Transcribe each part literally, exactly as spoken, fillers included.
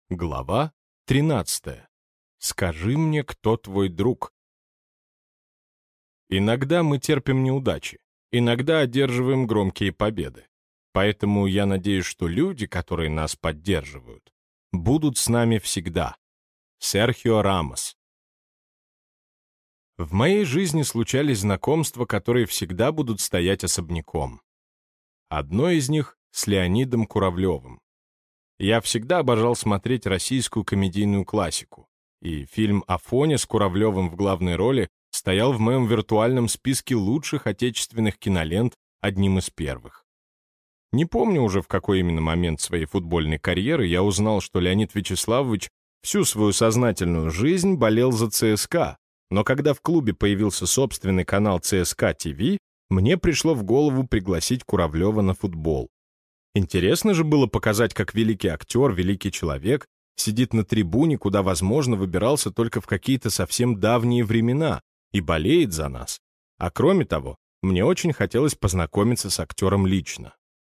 Глава тринадцатая. Скажи мне, кто твой друг? Иногда мы терпим неудачи, иногда одерживаем громкие победы. Поэтому я надеюсь, что люди, которые нас поддерживают, будут с нами всегда. Серхио Рамос. В моей жизни случались знакомства, которые всегда будут стоять особняком. Одно из них с Леонидом Куравлевым. Я всегда обожал смотреть российскую комедийную классику, и фильм «Афоня» с Куравлевым в главной роли стоял в моем виртуальном списке лучших отечественных кинолент одним из первых. Не помню уже, в какой именно момент своей футбольной карьеры я узнал, что Леонид Вячеславович всю свою сознательную жизнь болел за ЦСКА, но когда в клубе появился собственный канал ЦСКА ТВ, мне пришло в голову пригласить Куравлева на футбол. Интересно же было показать, как великий актер, великий человек сидит на трибуне, куда, возможно, выбирался только в какие-то совсем давние времена и болеет за нас. А кроме того, мне очень хотелось познакомиться с актером лично.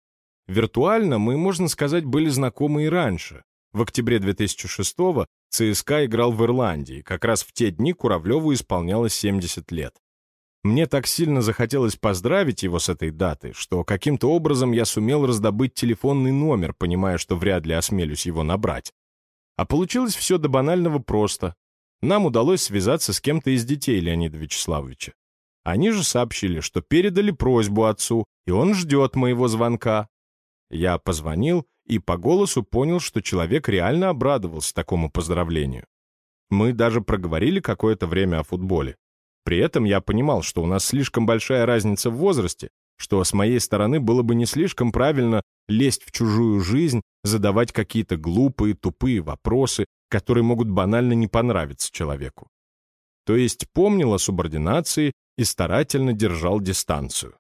Виртуально мы, можно сказать, были знакомы и раньше. В октябре две тысячи шестого ЦСКА играл в Ирландии, как раз в те дни Куравлеву исполнялось семьдесят лет. Мне так сильно захотелось поздравить его с этой датой, что каким-то образом я сумел раздобыть телефонный номер, понимая, что вряд ли осмелюсь его набрать. А получилось все до банального просто. Нам удалось связаться с кем-то из детей Леонида Вячеславовича. Они же сообщили, что передали просьбу отцу, и он ждет моего звонка. Я позвонил и по голосу понял, что человек реально обрадовался такому поздравлению. Мы даже проговорили какое-то время о футболе. При этом я понимал, что у нас слишком большая разница в возрасте, что с моей стороны было бы не слишком правильно лезть в чужую жизнь, задавать какие-то глупые, тупые вопросы, которые могут банально не понравиться человеку. То есть помнил о субординации и старательно держал дистанцию.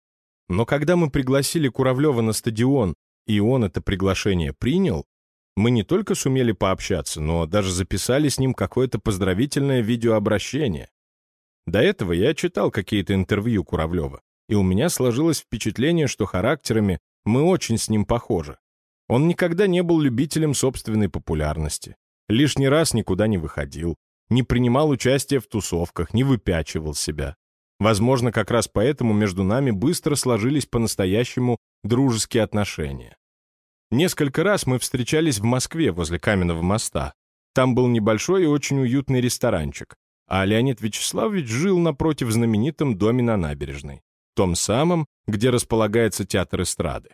Но когда мы пригласили Куравлева на стадион, и он это приглашение принял, мы не только сумели пообщаться, но даже записали с ним какое-то поздравительное видеообращение. До этого я читал какие-то интервью Куравлева, и у меня сложилось впечатление, что характерами мы очень с ним похожи. Он никогда не был любителем собственной популярности, лишний раз никуда не выходил, не принимал участия в тусовках, не выпячивал себя. Возможно, как раз поэтому между нами быстро сложились по-настоящему дружеские отношения. Несколько раз мы встречались в Москве возле Каменного моста. Там был небольшой и очень уютный ресторанчик, а Леонид Вячеславович жил напротив в знаменитом доме на набережной, том самом, где располагается театр эстрады.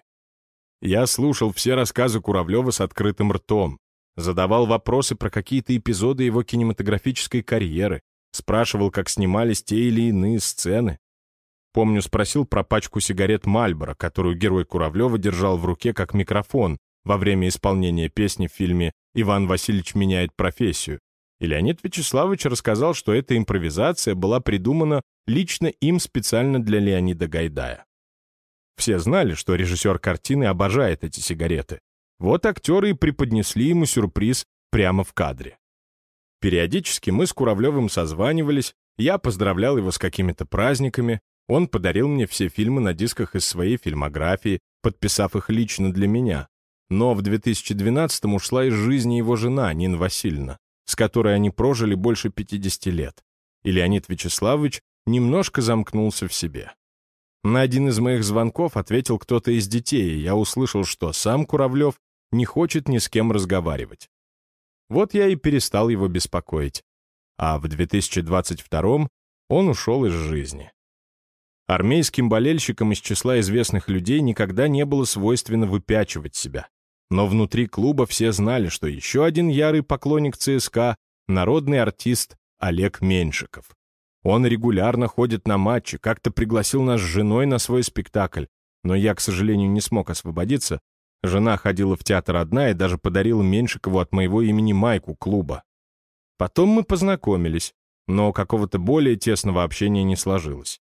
Я слушал все рассказы Куравлева с открытым ртом, задавал вопросы про какие-то эпизоды его кинематографической карьеры, спрашивал, как снимались те или иные сцены. Помню, спросил про пачку сигарет «Мальборо», которую герой Куравлева держал в руке как микрофон во время исполнения песни в фильме «Иван Васильевич меняет профессию». И Леонид Вячеславович рассказал, что эта импровизация была придумана лично им специально для Леонида Гайдая. Все знали, что режиссер картины обожает эти сигареты. Вот актеры и преподнесли ему сюрприз прямо в кадре. Периодически мы с Куравлевым созванивались, я поздравлял его с какими-то праздниками, он подарил мне все фильмы на дисках из своей фильмографии, подписав их лично для меня. Но в две тысячи двенадцатом ушла из жизни его жена, Нина Васильевна, с которой они прожили больше пятидесяти лет, и Леонид Вячеславович немножко замкнулся в себе. На один из моих звонков ответил кто-то из детей, и я услышал, что сам Куравлев не хочет ни с кем разговаривать. Вот я и перестал его беспокоить, а в две тысячи двадцать втором он ушел из жизни. Армейским болельщикам из числа известных людей никогда не было свойственно выпячивать себя. Но внутри клуба все знали, что еще один ярый поклонник ЦСКА — народный артист Олег Меньшиков. Он регулярно ходит на матчи, как-то пригласил нас с женой на свой спектакль, но я, к сожалению, не смог освободиться. Жена ходила в театр одна и даже подарила Меньшикову от моего имени майку клуба. Потом мы познакомились, но какого-то более тесного общения не сложилось.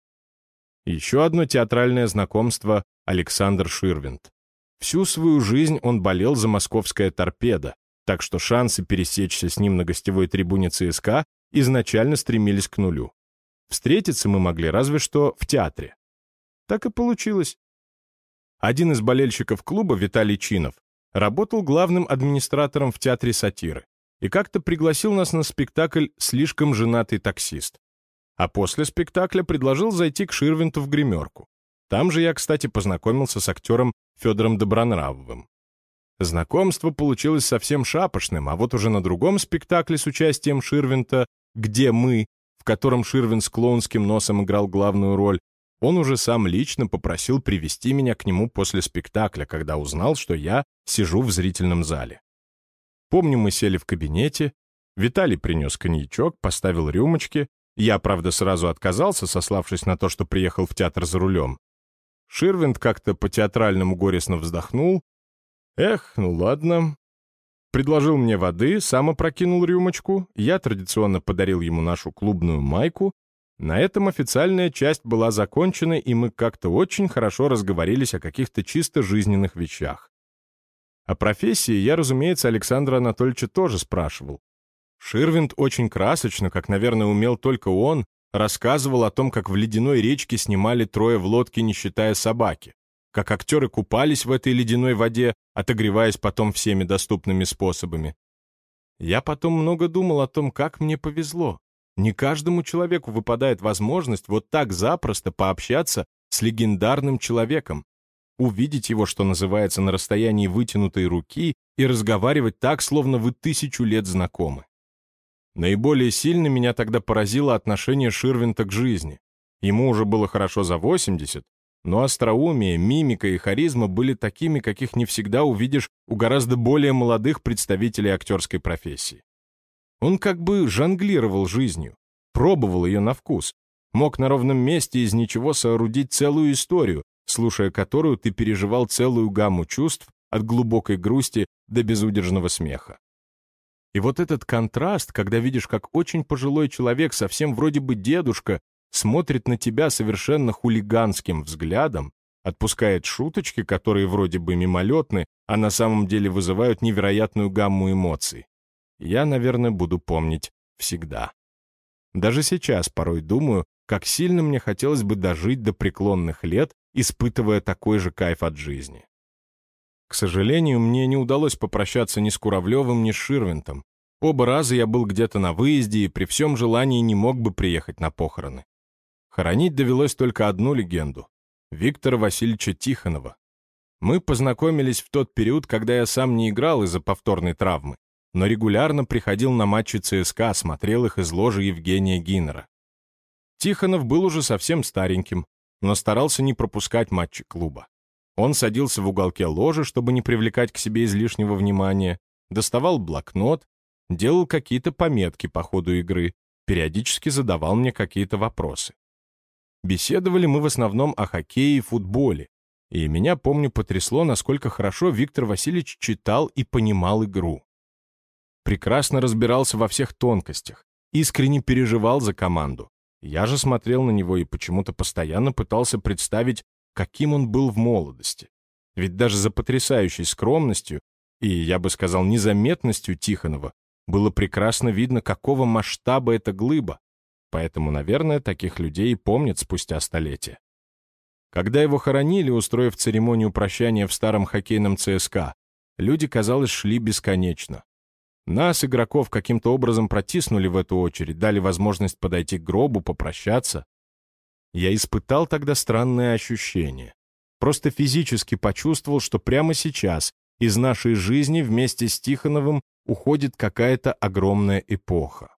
Еще одно театральное знакомство — Александр Ширвинд. Всю свою жизнь он болел за московское «Торпедо», так что шансы пересечься с ним на гостевой трибуне ЦСКА изначально стремились к нулю. Встретиться мы могли разве что в театре. Так и получилось. Один из болельщиков клуба, Виталий Чинов, работал главным администратором в театре сатиры и как-то пригласил нас на спектакль «Слишком женатый таксист». А после спектакля предложил зайти к Ширвинту в гримерку. Там же я, кстати, познакомился с актером Федором Добронравовым. Знакомство получилось совсем шапошным, а вот уже на другом спектакле с участием Ширвинта «Где мы?», в котором Ширвинт с клоунским носом играл главную роль, он уже сам лично попросил привести меня к нему после спектакля, когда узнал, что я сижу в зрительном зале. Помню, мы сели в кабинете, Виталий принес коньячок, поставил рюмочки, я, правда, сразу отказался, сославшись на то, что приехал в театр за рулем. Ширвинт как-то по-театральному горестно вздохнул. Эх, ну ладно. Предложил мне воды, сам опрокинул рюмочку, я традиционно подарил ему нашу клубную майку. На этом официальная часть была закончена, и мы как-то очень хорошо разговорились о каких-то чисто жизненных вещах. О профессии я, разумеется, Александра Анатольевича тоже спрашивал. Ширвинт очень красочно, как, наверное, умел только он, рассказывал о том, как в ледяной речке снимали трое в лодке, не считая собаки, как актеры купались в этой ледяной воде, отогреваясь потом всеми доступными способами. Я потом много думал о том, как мне повезло. Не каждому человеку выпадает возможность вот так запросто пообщаться с легендарным человеком, увидеть его, что называется, на расстоянии вытянутой руки и разговаривать так, словно вы тысячу лет знакомы. Наиболее сильно меня тогда поразило отношение Ширвинта к жизни. Ему уже было хорошо за восемьдесят, но остроумие, мимика и харизма были такими, каких не всегда увидишь у гораздо более молодых представителей актерской профессии. Он как бы жонглировал жизнью, пробовал ее на вкус, мог на ровном месте из ничего соорудить целую историю, слушая которую ты переживал целую гамму чувств от глубокой грусти до безудержного смеха. И вот этот контраст, когда видишь, как очень пожилой человек, совсем вроде бы дедушка, смотрит на тебя совершенно хулиганским взглядом, отпускает шуточки, которые вроде бы мимолетны, а на самом деле вызывают невероятную гамму эмоций. Я, наверное, буду помнить всегда. Даже сейчас порой думаю, как сильно мне хотелось бы дожить до преклонных лет, испытывая такой же кайф от жизни. К сожалению, мне не удалось попрощаться ни с Куравлевым, ни с Ширвинтом. Оба раза я был где-то на выезде и при всем желании не мог бы приехать на похороны. Хоронить довелось только одну легенду — Виктора Васильевича Тихонова. Мы познакомились в тот период, когда я сам не играл из-за повторной травмы, но регулярно приходил на матчи ЦСКА, смотрел их из ложи Евгения Гиннера. Тихонов был уже совсем стареньким, но старался не пропускать матчи клуба. Он садился в уголке ложи, чтобы не привлекать к себе излишнего внимания, доставал блокнот, делал какие-то пометки по ходу игры, периодически задавал мне какие-то вопросы. Беседовали мы в основном о хоккее и футболе, и меня, помню, потрясло, насколько хорошо Виктор Васильевич читал и понимал игру. Прекрасно разбирался во всех тонкостях, искренне переживал за команду. Я же смотрел на него и почему-то постоянно пытался представить, каким он был в молодости. Ведь даже за потрясающей скромностью и, я бы сказал, незаметностью Тихонова было прекрасно видно, какого масштаба эта глыба. Поэтому, наверное, таких людей и помнят спустя столетия. Когда его хоронили, устроив церемонию прощания в старом хоккейном ЦСКА, люди, казалось, шли бесконечно. Нас, игроков, каким-то образом протиснули в эту очередь, дали возможность подойти к гробу, попрощаться. Я испытал тогда странное ощущение. Просто физически почувствовал, что прямо сейчас из нашей жизни вместе с Тихоновым уходит какая-то огромная эпоха.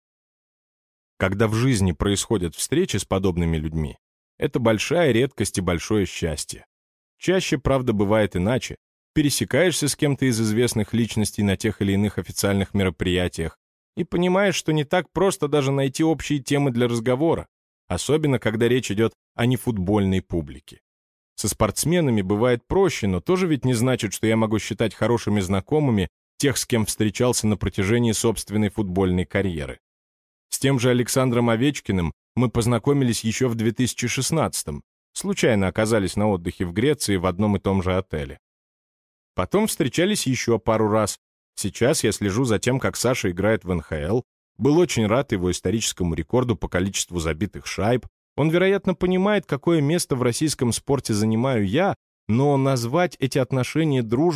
Когда в жизни происходят встречи с подобными людьми, это большая редкость и большое счастье. Чаще, правда, бывает иначе. Пересекаешься с кем-то из известных личностей на тех или иных официальных мероприятиях и понимаешь, что не так просто даже найти общие темы для разговора, особенно когда речь идет о нефутбольной публике. Со спортсменами бывает проще, но тоже ведь не значит, что я могу считать хорошими знакомыми тех, с кем встречался на протяжении собственной футбольной карьеры. С тем же Александром Овечкиным мы познакомились еще в две тысячи шестнадцатом, случайно оказались на отдыхе в Греции в одном и том же отеле. Потом встречались еще пару раз. Сейчас я слежу за тем, как Саша играет в эн ха эл, был очень рад его историческому рекорду по количеству забитых шайб. Он, вероятно, понимает, какое место в российском спорте занимаю я, но назвать эти отношения дружбой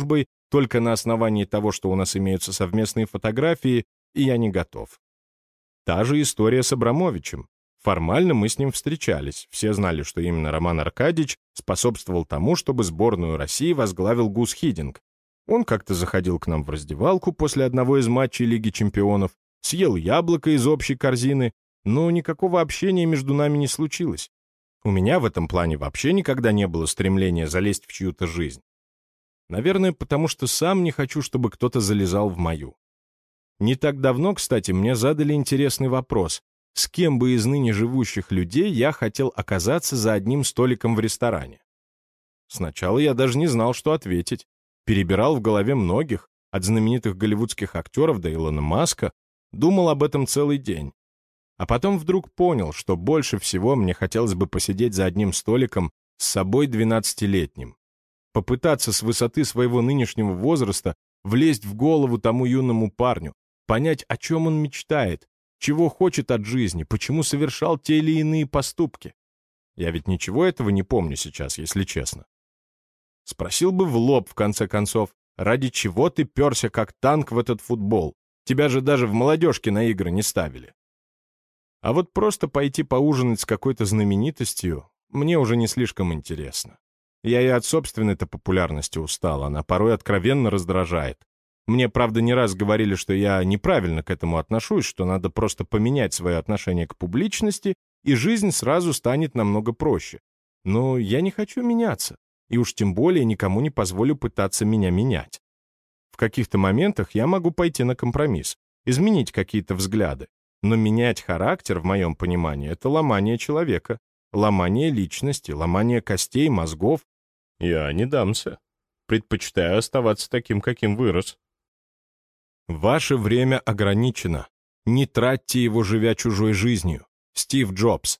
только на основании того, что у нас имеются совместные фотографии, и я не готов. Та же история с Абрамовичем. Формально мы с ним встречались. Все знали, что именно Роман Аркадьевич способствовал тому, чтобы сборную России возглавил Гус Хидинг. Он как-то заходил к нам в раздевалку после одного из матчей Лиги чемпионов, съел яблоко из общей корзины, но никакого общения между нами не случилось. У меня в этом плане вообще никогда не было стремления залезть в чью-то жизнь. Наверное, потому что сам не хочу, чтобы кто-то залезал в мою. Не так давно, кстати, мне задали интересный вопрос. С кем бы из ныне живущих людей я хотел оказаться за одним столиком в ресторане? Сначала я даже не знал, что ответить. Перебирал в голове многих, от знаменитых голливудских актеров до Илона Маска, думал об этом целый день. А потом вдруг понял, что больше всего мне хотелось бы посидеть за одним столиком с собой двенадцатилетним. Попытаться с высоты своего нынешнего возраста влезть в голову тому юному парню, понять, о чем он мечтает, чего хочет от жизни, почему совершал те или иные поступки. Я ведь ничего этого не помню сейчас, если честно. Спросил бы в лоб, в конце концов, ради чего ты перся как танк в этот футбол? Тебя же даже в молодежке на игры не ставили. А вот просто пойти поужинать с какой-то знаменитостью мне уже не слишком интересно. Я и от собственной-то популярности устал, она порой откровенно раздражает. Мне, правда, не раз говорили, что я неправильно к этому отношусь, что надо просто поменять свое отношение к публичности, и жизнь сразу станет намного проще. Но я не хочу меняться, и уж тем более никому не позволю пытаться меня менять. В каких-то моментах я могу пойти на компромисс, изменить какие-то взгляды, но менять характер, в моем понимании, это ломание человека, ломание личности, ломание костей, мозгов. Я не дамся. Предпочитаю оставаться таким, каким вырос. Ваше время ограничено. Не тратьте его, живя чужой жизнью. Стив Джобс.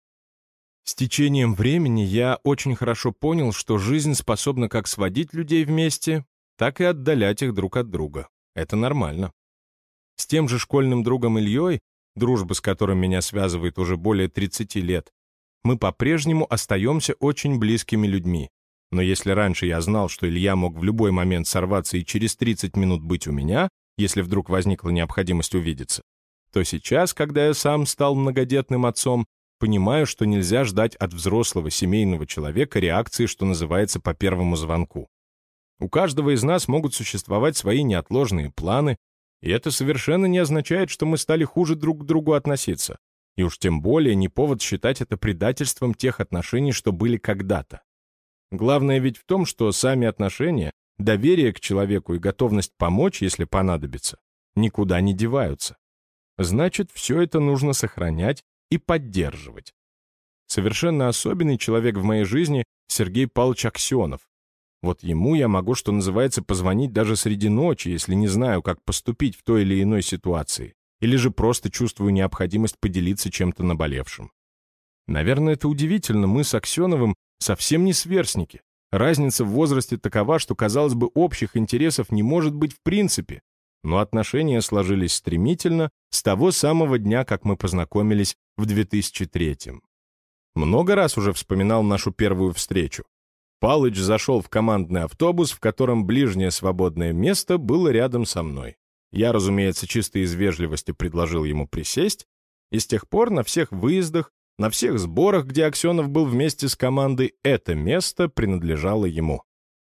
С течением времени я очень хорошо понял, что жизнь способна как сводить людей вместе, так и отдалять их друг от друга. Это нормально. С тем же школьным другом Ильей, дружба с которым меня связывает уже более тридцати лет, мы по-прежнему остаемся очень близкими людьми. Но если раньше я знал, что Илья мог в любой момент сорваться и через тридцать минут быть у меня, если вдруг возникла необходимость увидеться, то сейчас, когда я сам стал многодетным отцом, понимаю, что нельзя ждать от взрослого семейного человека реакции, что называется, по первому звонку. У каждого из нас могут существовать свои неотложные планы, и это совершенно не означает, что мы стали хуже друг к другу относиться. И уж тем более не повод считать это предательством тех отношений, что были когда-то. Главное ведь в том, что сами отношения, доверие к человеку и готовность помочь, если понадобится, никуда не деваются. Значит, все это нужно сохранять и поддерживать. Совершенно особенный человек в моей жизни — Сергей Павлович Аксенов. Вот ему я могу, что называется, позвонить даже среди ночи, если не знаю, как поступить в той или иной ситуации, или же просто чувствую необходимость поделиться чем-то наболевшим. Наверное, это удивительно, мы с Аксеновым совсем не сверстники. Разница в возрасте такова, что, казалось бы, общих интересов не может быть в принципе, но отношения сложились стремительно с того самого дня, как мы познакомились в две тысячи третьем. Много раз уже вспоминал нашу первую встречу. Палыч зашел в командный автобус, в котором ближнее свободное место было рядом со мной. Я, разумеется, чисто из вежливости предложил ему присесть, и с тех пор на всех выездах, на всех сборах, где Аксенов был вместе с командой, это место принадлежало ему.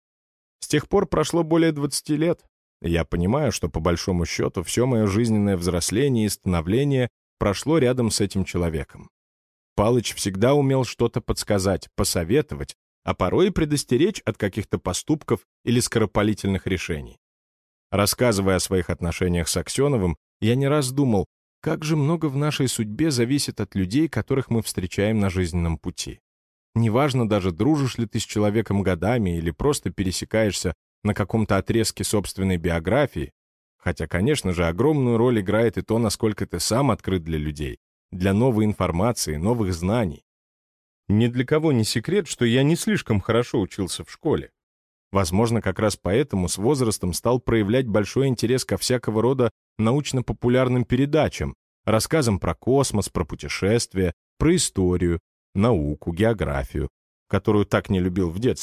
С тех пор прошло более двадцати лет. Я понимаю, что по большому счету все мое жизненное взросление и становление прошло рядом с этим человеком. Палыч всегда умел что-то подсказать, посоветовать, а порой и предостеречь от каких-то поступков или скоропалительных решений. Рассказывая о своих отношениях с Аксеновым, я не раз думал, как же много в нашей судьбе зависит от людей, которых мы встречаем на жизненном пути. Неважно даже, дружишь ли ты с человеком годами или просто пересекаешься на каком-то отрезке собственной биографии, хотя, конечно же, огромную роль играет и то, насколько ты сам открыт для людей, для новой информации, новых знаний. Ни для кого не секрет, что я не слишком хорошо учился в школе. Возможно, как раз поэтому с возрастом стал проявлять большой интерес ко всякого рода научно-популярным передачам, рассказам про космос, про путешествия, про историю, науку, географию, которую так не любил в детстве.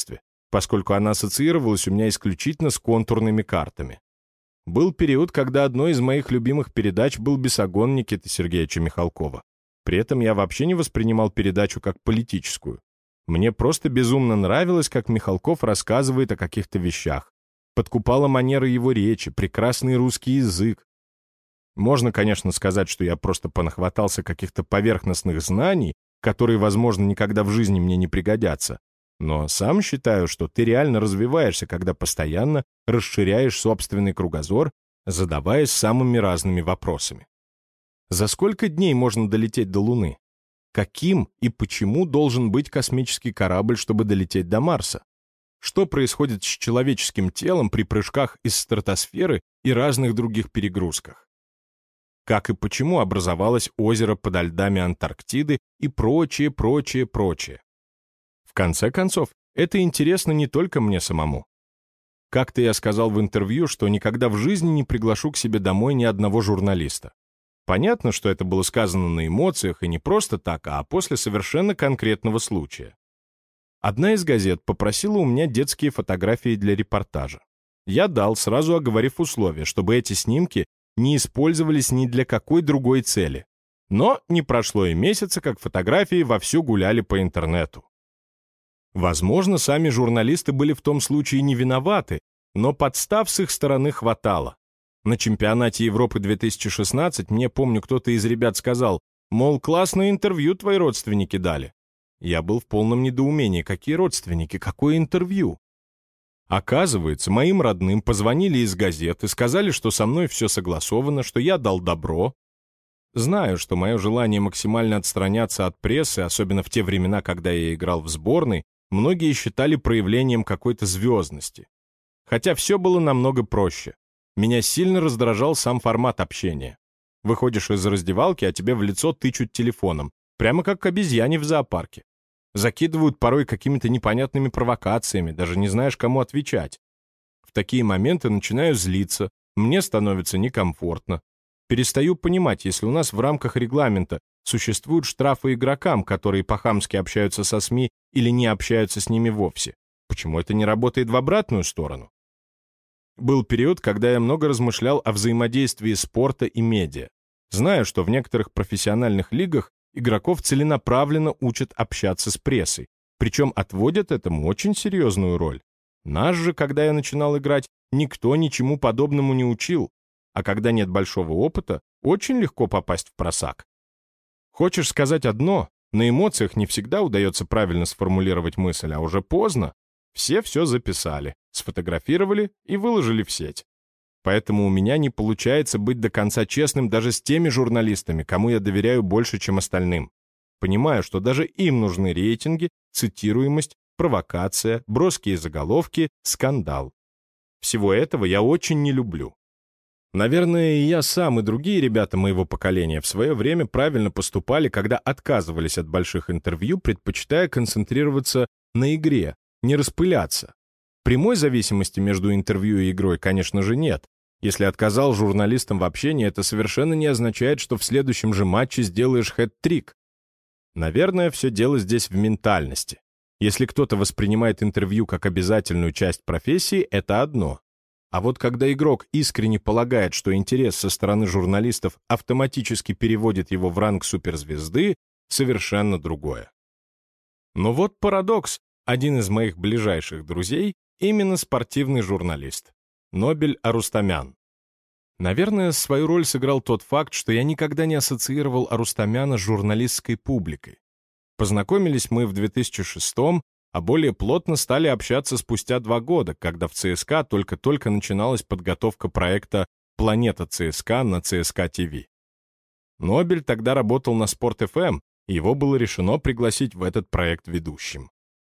поскольку она ассоциировалась у меня исключительно с контурными картами. Был период, когда одной из моих любимых передач был «Бесогон» Никиты Сергеевича Михалкова. При этом я вообще не воспринимал передачу как политическую. Мне просто безумно нравилось, как Михалков рассказывает о каких-то вещах. Подкупала манера его речи, прекрасный русский язык. Можно, конечно, сказать, что я просто понахватался каких-то поверхностных знаний, которые, возможно, никогда в жизни мне не пригодятся. Но сам считаю, что ты реально развиваешься, когда постоянно расширяешь собственный кругозор, задаваясь самыми разными вопросами. За сколько дней можно долететь до Луны? Каким и почему должен быть космический корабль, чтобы долететь до Марса? Что происходит с человеческим телом при прыжках из стратосферы и разных других перегрузках? Как и почему образовалось озеро подо льдами Антарктиды и прочее, прочее, прочее? В конце концов, это интересно не только мне самому. Как-то я сказал в интервью, что никогда в жизни не приглашу к себе домой ни одного журналиста. Понятно, что это было сказано на эмоциях и не просто так, а после совершенно конкретного случая. Одна из газет попросила у меня детские фотографии для репортажа. Я дал, сразу оговорив условия, чтобы эти снимки не использовались ни для какой другой цели. Но не прошло и месяца, как фотографии вовсю гуляли по интернету. Возможно, сами журналисты были в том случае не виноваты, но подстав с их стороны хватало. На чемпионате Европы две тысячи шестнадцать мне, помню, кто-то из ребят сказал, мол, классное интервью твои родственники дали. Я был в полном недоумении. Какие родственники? Какое интервью? Оказывается, моим родным позвонили из газет и сказали, что со мной все согласовано, что я дал добро. Знаю, что мое желание максимально отстраняться от прессы, особенно в те времена, когда я играл в сборной, многие считали проявлением какой-то звездности. Хотя все было намного проще. Меня сильно раздражал сам формат общения. Выходишь из раздевалки, а тебе в лицо тычут телефоном, прямо как к обезьяне в зоопарке. Закидывают порой какими-то непонятными провокациями, даже не знаешь, кому отвечать. В такие моменты начинаю злиться, мне становится некомфортно. Перестаю понимать, если у нас в рамках регламента существуют штрафы игрокам, которые по-хамски общаются со СМИ или не общаются с ними вовсе. Почему это не работает в обратную сторону? Был период, когда я много размышлял о взаимодействии спорта и медиа. Знаю, что в некоторых профессиональных лигах игроков целенаправленно учат общаться с прессой, причем отводят этому очень серьезную роль. Нас же, когда я начинал играть, никто ничему подобному не учил, а когда нет большого опыта, очень легко попасть в просак. Хочешь сказать одно, на эмоциях не всегда удается правильно сформулировать мысль, а уже поздно. Все все записали, сфотографировали и выложили в сеть. Поэтому у меня не получается быть до конца честным даже с теми журналистами, кому я доверяю больше, чем остальным. Понимаю, что даже им нужны рейтинги, цитируемость, провокация, броские заголовки, скандал. Всего этого я очень не люблю. Наверное, и я сам, и другие ребята моего поколения в свое время правильно поступали, когда отказывались от больших интервью, предпочитая концентрироваться на игре, не распыляться. Прямой зависимости между интервью и игрой, конечно же, нет. Если отказал журналистам в общении, это совершенно не означает, что в следующем же матче сделаешь хэт-трик. Наверное, все дело здесь в ментальности. Если кто-то воспринимает интервью как обязательную часть профессии, это одно. А вот когда игрок искренне полагает, что интерес со стороны журналистов автоматически переводит его в ранг суперзвезды, совершенно другое. Но вот парадокс. Один из моих ближайших друзей именно спортивный журналист. Нобель Арустамян. Наверное, свою роль сыграл тот факт, что я никогда не ассоциировал Арустамяна с журналистской публикой. Познакомились мы в две тысячи шестом, а более плотно стали общаться спустя два года, когда в ЦСКА только-только начиналась подготовка проекта «Планета ЦСКА» на ЦСКА ТВ. Нобель тогда работал на Спорт эф эм, и его было решено пригласить в этот проект ведущим.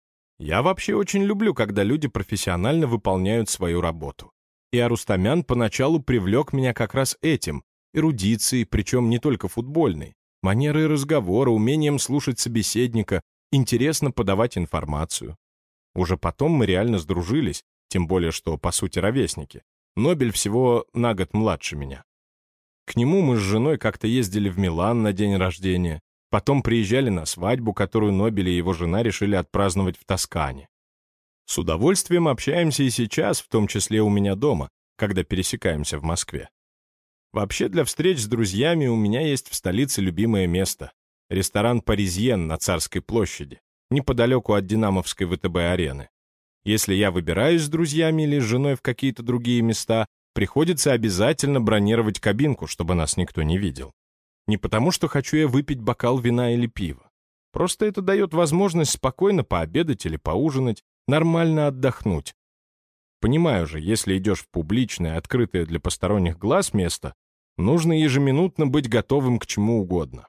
Я вообще очень люблю, когда люди профессионально выполняют свою работу. И Арустамян поначалу привлек меня как раз этим, эрудицией, причем не только футбольной, манерой разговора, умением слушать собеседника, интересно подавать информацию. Уже потом мы реально сдружились, тем более, что, по сути, ровесники. Нобель всего на год младше меня. К нему мы с женой как-то ездили в Милан на день рождения, потом приезжали на свадьбу, которую Нобель и его жена решили отпраздновать в Тоскане. С удовольствием общаемся и сейчас, в том числе у меня дома, когда пересекаемся в Москве. Вообще, для встреч с друзьями у меня есть в столице любимое место — ресторан «Паризьен» на Царской площади, неподалеку от Динамовской ВТБ-арены. Если я выбираюсь с друзьями или с женой в какие-то другие места, приходится обязательно бронировать кабинку, чтобы нас никто не видел. Не потому, что хочу я выпить бокал вина или пива. Просто это дает возможность спокойно пообедать или поужинать, нормально отдохнуть. Понимаю же, если идешь в публичное, открытое для посторонних глаз место, нужно ежеминутно быть готовым к чему угодно.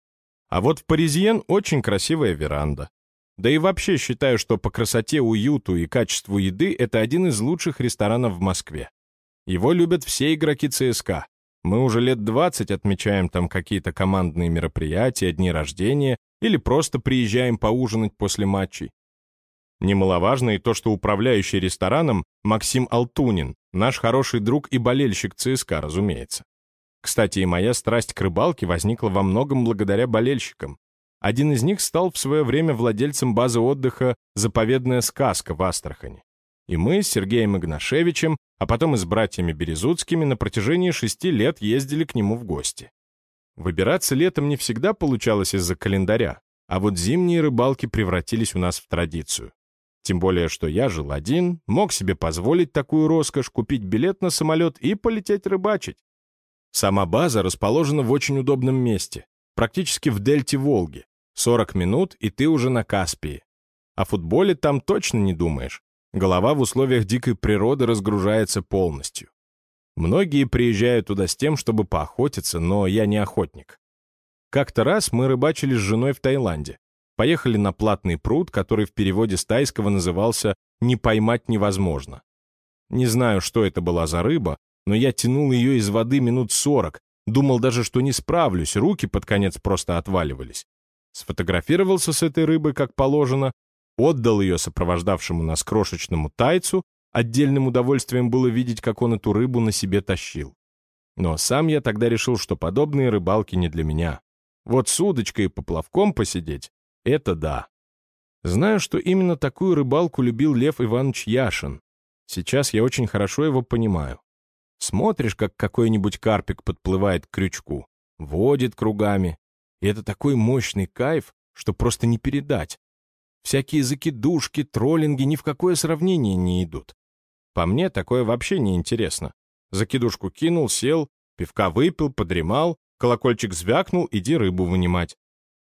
А вот в «Паризьен» очень красивая веранда. Да и вообще считаю, что по красоте, уюту и качеству еды это один из лучших ресторанов в Москве. Его любят все игроки ЦСКА. Мы уже лет двадцать отмечаем там какие-то командные мероприятия, дни рождения или просто приезжаем поужинать после матчей. Немаловажно и то, что управляющий рестораном Максим Алтунин, наш хороший друг и болельщик ЦСКА, разумеется. Кстати, и моя страсть к рыбалке возникла во многом благодаря болельщикам. Один из них стал в свое время владельцем базы отдыха «Заповедная сказка» в Астрахани. И мы с Сергеем Игнашевичем, а потом и с братьями Березутскими на протяжении шести лет ездили к нему в гости. Выбираться летом не всегда получалось из-за календаря, а вот зимние рыбалки превратились у нас в традицию. Тем более, что я жил один, мог себе позволить такую роскошь, купить билет на самолет и полететь рыбачить. Сама база расположена в очень удобном месте, практически в дельте Волги. сорок минут, и ты уже на Каспии. О футболе там точно не думаешь. Голова в условиях дикой природы разгружается полностью. Многие приезжают туда с тем, чтобы поохотиться, но я не охотник. Как-то раз мы рыбачили с женой в Таиланде. Поехали на платный пруд, который в переводе с тайского назывался «не поймать невозможно». Не знаю, что это была за рыба, но я тянул ее из воды минут сорок, думал даже, что не справлюсь, руки под конец просто отваливались. Сфотографировался с этой рыбой как положено, отдал ее сопровождавшему нас крошечному тайцу, отдельным удовольствием было видеть, как он эту рыбу на себе тащил. Но сам я тогда решил, что подобные рыбалки не для меня. Вот с удочкой и поплавком посидеть — это да. Знаю, что именно такую рыбалку любил Лев Иванович Яшин. Сейчас я очень хорошо его понимаю. Смотришь, как какой-нибудь карпик подплывает к крючку, водит кругами. И это такой мощный кайф, что просто не передать. Всякие закидушки, троллинги ни в какое сравнение не идут. По мне, такое вообще не интересно. Закидушку кинул, сел, пивка выпил, подремал, колокольчик звякнул, иди рыбу вынимать.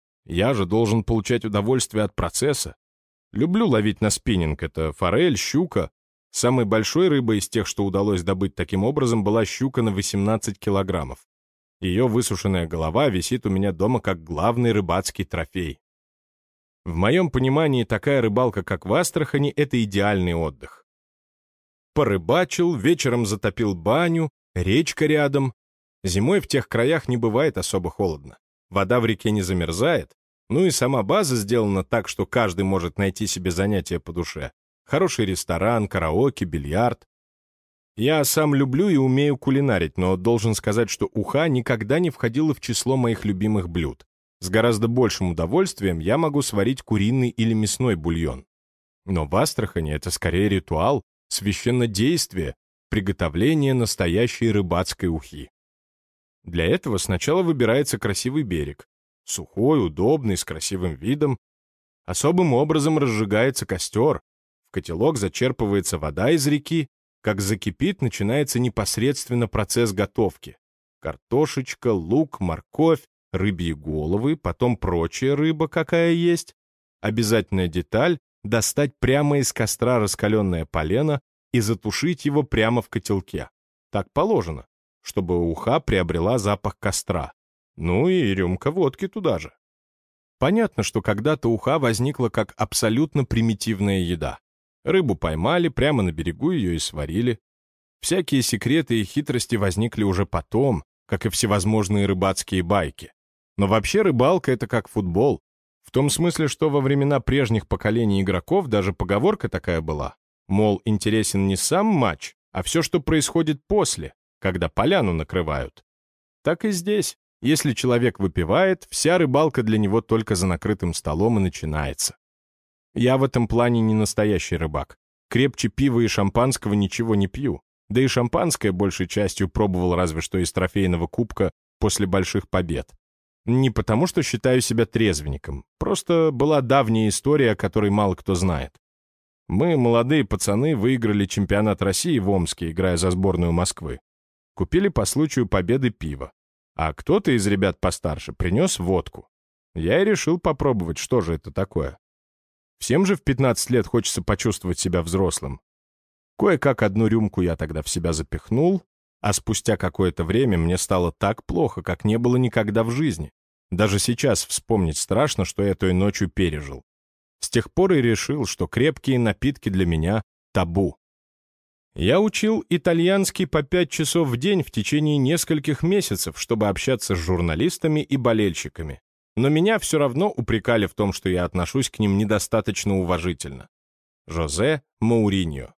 Я же должен получать удовольствие от процесса. Люблю ловить на спиннинг, это форель, щука. Самой большой рыбой из тех, что удалось добыть таким образом, была щука на восемнадцать килограммов. Ее высушенная голова висит у меня дома как главный рыбацкий трофей. В моем понимании, такая рыбалка, как в Астрахани, это идеальный отдых. Порыбачил, вечером затопил баню, речка рядом. Зимой в тех краях не бывает особо холодно. Вода в реке не замерзает. Ну и сама база сделана так, что каждый может найти себе занятие по душе. Хороший ресторан, караоке, бильярд. Я сам люблю и умею кулинарить, но должен сказать, что уха никогда не входила в число моих любимых блюд. С гораздо большим удовольствием я могу сварить куриный или мясной бульон. Но в Астрахани это скорее ритуал, священнодействие, приготовление настоящей рыбацкой ухи. Для этого сначала выбирается красивый берег. Сухой, удобный, с красивым видом. Особым образом разжигается костер. В котелок зачерпывается вода из реки. Как закипит, начинается непосредственно процесс готовки. Картошечка, лук, морковь, рыбьи головы, потом прочая рыба, какая есть. Обязательная деталь — достать прямо из костра раскаленное полено и затушить его прямо в котелке. Так положено, чтобы уха приобрела запах костра. Ну и рюмка водки туда же. Понятно, что когда-то уха возникла как абсолютно примитивная еда. Рыбу поймали, прямо на берегу ее и сварили. Всякие секреты и хитрости возникли уже потом, как и всевозможные рыбацкие байки. Но вообще рыбалка — это как футбол. В том смысле, что во времена прежних поколений игроков даже поговорка такая была. Мол, интересен не сам матч, а все, что происходит после, когда поляну накрывают. Так и здесь. Если человек выпивает, вся рыбалка для него только за накрытым столом и начинается. Я в этом плане не настоящий рыбак. Крепче пива и шампанского ничего не пью. Да и шампанское большей частью пробовал разве что из трофейного кубка после больших побед. Не потому, что считаю себя трезвенником. Просто была давняя история, о которой мало кто знает. Мы, молодые пацаны, выиграли чемпионат России в Омске, играя за сборную Москвы. Купили по случаю победы пиво. А кто-то из ребят постарше принес водку. Я и решил попробовать, что же это такое. Всем же в пятнадцать лет хочется почувствовать себя взрослым. Кое-как одну рюмку я тогда в себя запихнул, а спустя какое-то время мне стало так плохо, как не было никогда в жизни. Даже сейчас вспомнить страшно, что я той ночью пережил. С тех пор и решил, что крепкие напитки для меня табу. Я учил итальянский по пять часов в день в течение нескольких месяцев, чтобы общаться с журналистами и болельщиками. Но меня все равно упрекали в том, что я отношусь к ним недостаточно уважительно. Жозе Мауриньо.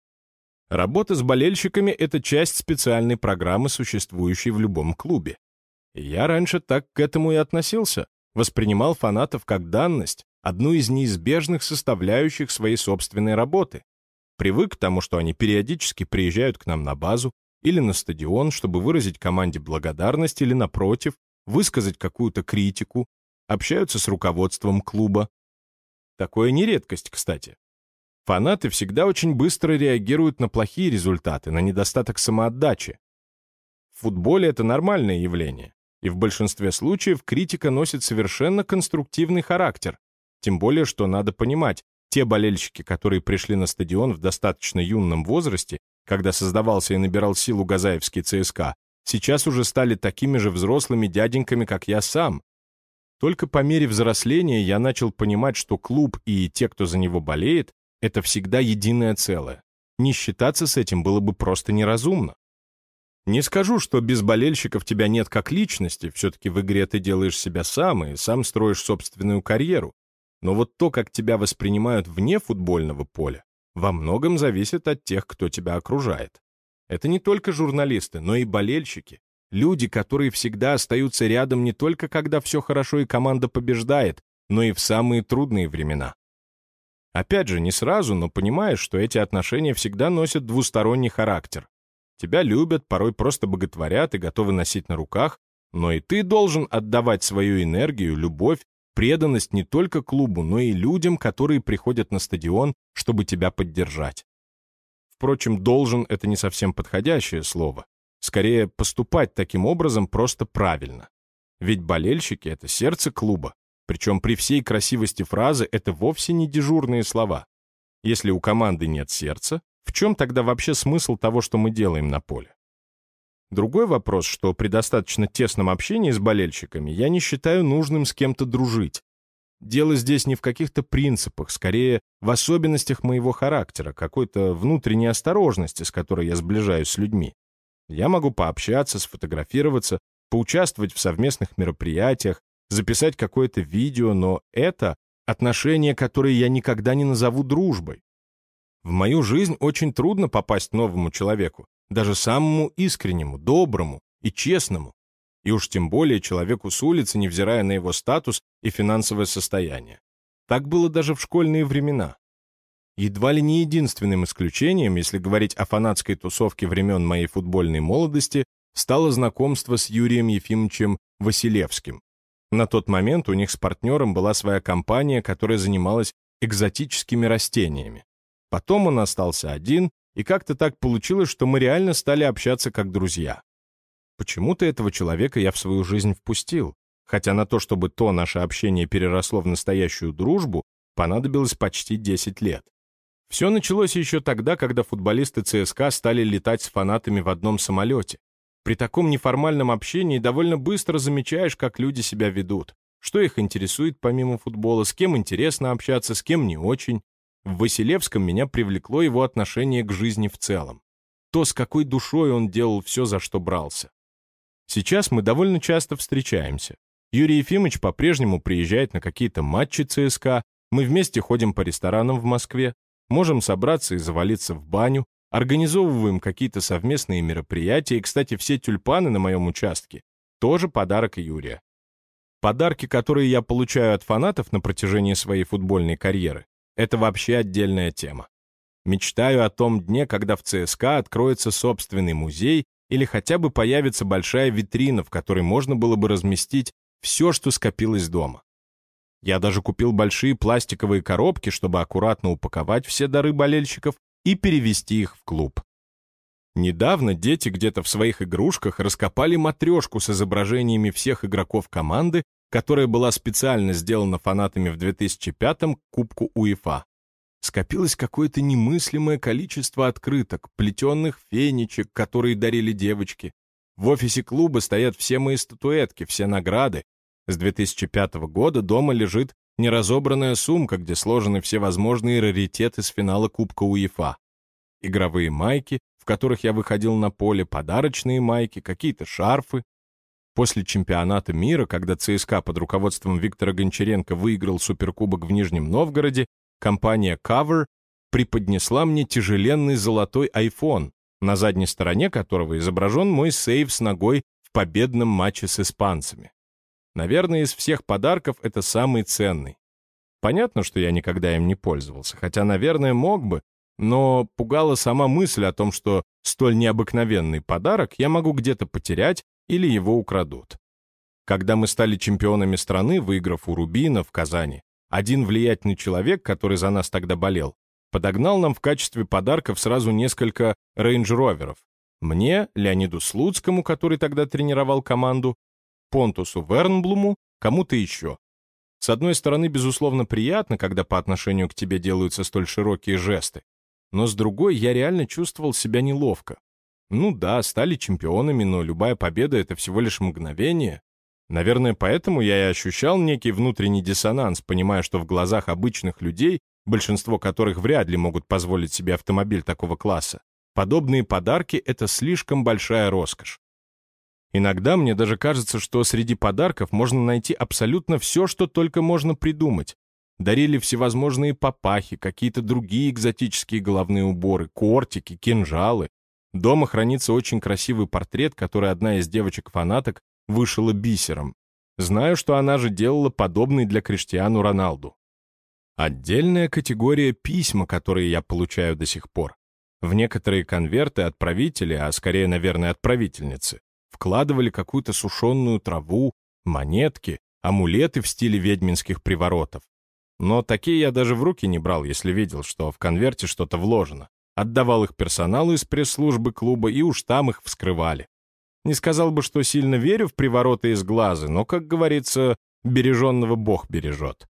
Работа с болельщиками — это часть специальной программы, существующей в любом клубе. И я раньше так к этому и относился, воспринимал фанатов как данность, одну из неизбежных составляющих своей собственной работы. Привык к тому, что они периодически приезжают к нам на базу или на стадион, чтобы выразить команде благодарность или, напротив, высказать какую-то критику, общаются с руководством клуба. Такое не редкость, кстати. Фанаты всегда очень быстро реагируют на плохие результаты, на недостаток самоотдачи. В футболе это нормальное явление, и в большинстве случаев критика носит совершенно конструктивный характер. Тем более, что надо понимать, те болельщики, которые пришли на стадион в достаточно юном возрасте, когда создавался и набирал силу газаевский ЦСКА, сейчас уже стали такими же взрослыми дяденьками, как я сам. Только по мере взросления я начал понимать, что клуб и те, кто за него болеет, это всегда единое целое. Не считаться с этим было бы просто неразумно. Не скажу, что без болельщиков тебя нет как личности, все-таки в игре ты делаешь себя сам и сам строишь собственную карьеру. Но вот то, как тебя воспринимают вне футбольного поля, во многом зависит от тех, кто тебя окружает. Это не только журналисты, но и болельщики. Люди, которые всегда остаются рядом не только когда все хорошо и команда побеждает, но и в самые трудные времена. Опять же, не сразу, но понимаешь, что эти отношения всегда носят двусторонний характер. Тебя любят, порой просто боготворят и готовы носить на руках, но и ты должен отдавать свою энергию, любовь, преданность не только клубу, но и людям, которые приходят на стадион, чтобы тебя поддержать. Впрочем, «должен» — это не совсем подходящее слово. Скорее, поступать таким образом просто правильно. Ведь болельщики — это сердце клуба. Причем при всей красивости фразы это вовсе не дежурные слова. Если у команды нет сердца, в чем тогда вообще смысл того, что мы делаем на поле? Другой вопрос, что при достаточно тесном общении с болельщиками я не считаю нужным с кем-то дружить. Дело здесь не в каких-то принципах, скорее в особенностях моего характера, какой-то внутренней осторожности, с которой я сближаюсь с людьми. Я могу пообщаться, сфотографироваться, поучаствовать в совместных мероприятиях, записать какое-то видео, но это отношения, которые я никогда не назову дружбой. В мою жизнь очень трудно попасть новому человеку, даже самому искреннему, доброму и честному, и уж тем более человеку с улицы, невзирая на его статус и финансовое состояние. Так было даже в школьные времена. Едва ли не единственным исключением, если говорить о фанатской тусовке времен моей футбольной молодости, стало знакомство с Юрием Ефимовичем Василевским. На тот момент у них с партнером была своя компания, которая занималась экзотическими растениями. Потом он остался один, и как-то так получилось, что мы реально стали общаться как друзья. Почему-то этого человека я в свою жизнь впустил, хотя на то, чтобы то наше общение переросло в настоящую дружбу, понадобилось почти десять лет. Все началось еще тогда, когда футболисты ЦСКА стали летать с фанатами в одном самолете. При таком неформальном общении довольно быстро замечаешь, как люди себя ведут, что их интересует помимо футбола, с кем интересно общаться, с кем не очень. В Василевском меня привлекло его отношение к жизни в целом. То, с какой душой он делал все, за что брался. Сейчас мы довольно часто встречаемся. Юрий Ефимович по-прежнему приезжает на какие-то матчи ЦСКА, мы вместе ходим по ресторанам в Москве, можем собраться и завалиться в баню, организовываем какие-то совместные мероприятия, и, кстати, все тюльпаны на моем участке — тоже подарок Юрия. Подарки, которые я получаю от фанатов на протяжении своей футбольной карьеры, это вообще отдельная тема. Мечтаю о том дне, когда в ЦСКА откроется собственный музей или хотя бы появится большая витрина, в которой можно было бы разместить все, что скопилось дома. Я даже купил большие пластиковые коробки, чтобы аккуратно упаковать все дары болельщиков и перевести их в клуб. Недавно дети где-то в своих игрушках раскопали матрешку с изображениями всех игроков команды, которая была специально сделана фанатами в две тысячи пятом к Кубку УЕФА. Скопилось какое-то немыслимое количество открыток, плетенных фенечек, которые дарили девочки. В офисе клуба стоят все мои статуэтки, все награды. С две тысячи пятого года дома лежит неразобранная сумка, где сложены все возможные раритеты с финала Кубка УЕФА. Игровые майки, в которых я выходил на поле, подарочные майки, какие-то шарфы. После чемпионата мира, когда ЦСКА под руководством Виктора Гончаренко выиграл суперкубок в Нижнем Новгороде, компания Cover преподнесла мне тяжеленный золотой iPhone, на задней стороне которого изображен мой сейв с ногой в победном матче с испанцами. Наверное, из всех подарков это самый ценный. Понятно, что я никогда им не пользовался, хотя, наверное, мог бы, но пугала сама мысль о том, что столь необыкновенный подарок я могу где-то потерять или его украдут. Когда мы стали чемпионами страны, выиграв у Рубина в Казани, один влиятельный человек, который за нас тогда болел, подогнал нам в качестве подарков сразу несколько рейндж-роверов. Мне, Леониду Слуцкому, который тогда тренировал команду, Понтусу Вернблуму, кому-то еще. С одной стороны, безусловно, приятно, когда по отношению к тебе делаются столь широкие жесты, но с другой, я реально чувствовал себя неловко. Ну да, стали чемпионами, но любая победа — это всего лишь мгновение. Наверное, поэтому я и ощущал некий внутренний диссонанс, понимая, что в глазах обычных людей, большинство которых вряд ли могут позволить себе автомобиль такого класса, подобные подарки — это слишком большая роскошь. Иногда мне даже кажется, что среди подарков можно найти абсолютно все, что только можно придумать. Дарили всевозможные папахи, какие-то другие экзотические головные уборы, кортики, кинжалы. Дома хранится очень красивый портрет, который одна из девочек-фанаток вышила бисером. Знаю, что она же делала подобный для Криштиану Роналду. Отдельная категория письма, которые я получаю до сих пор. В некоторые конверты отправители, а скорее, наверное, отправительницы, вкладывали какую-то сушеную траву, монетки, амулеты в стиле ведьминских приворотов. Но такие я даже в руки не брал, если видел, что в конверте что-то вложено. Отдавал их персоналу из пресс-службы клуба, и уж там их вскрывали. Не сказал бы, что сильно верю в привороты из глаза, но, как говорится, береженного Бог бережет.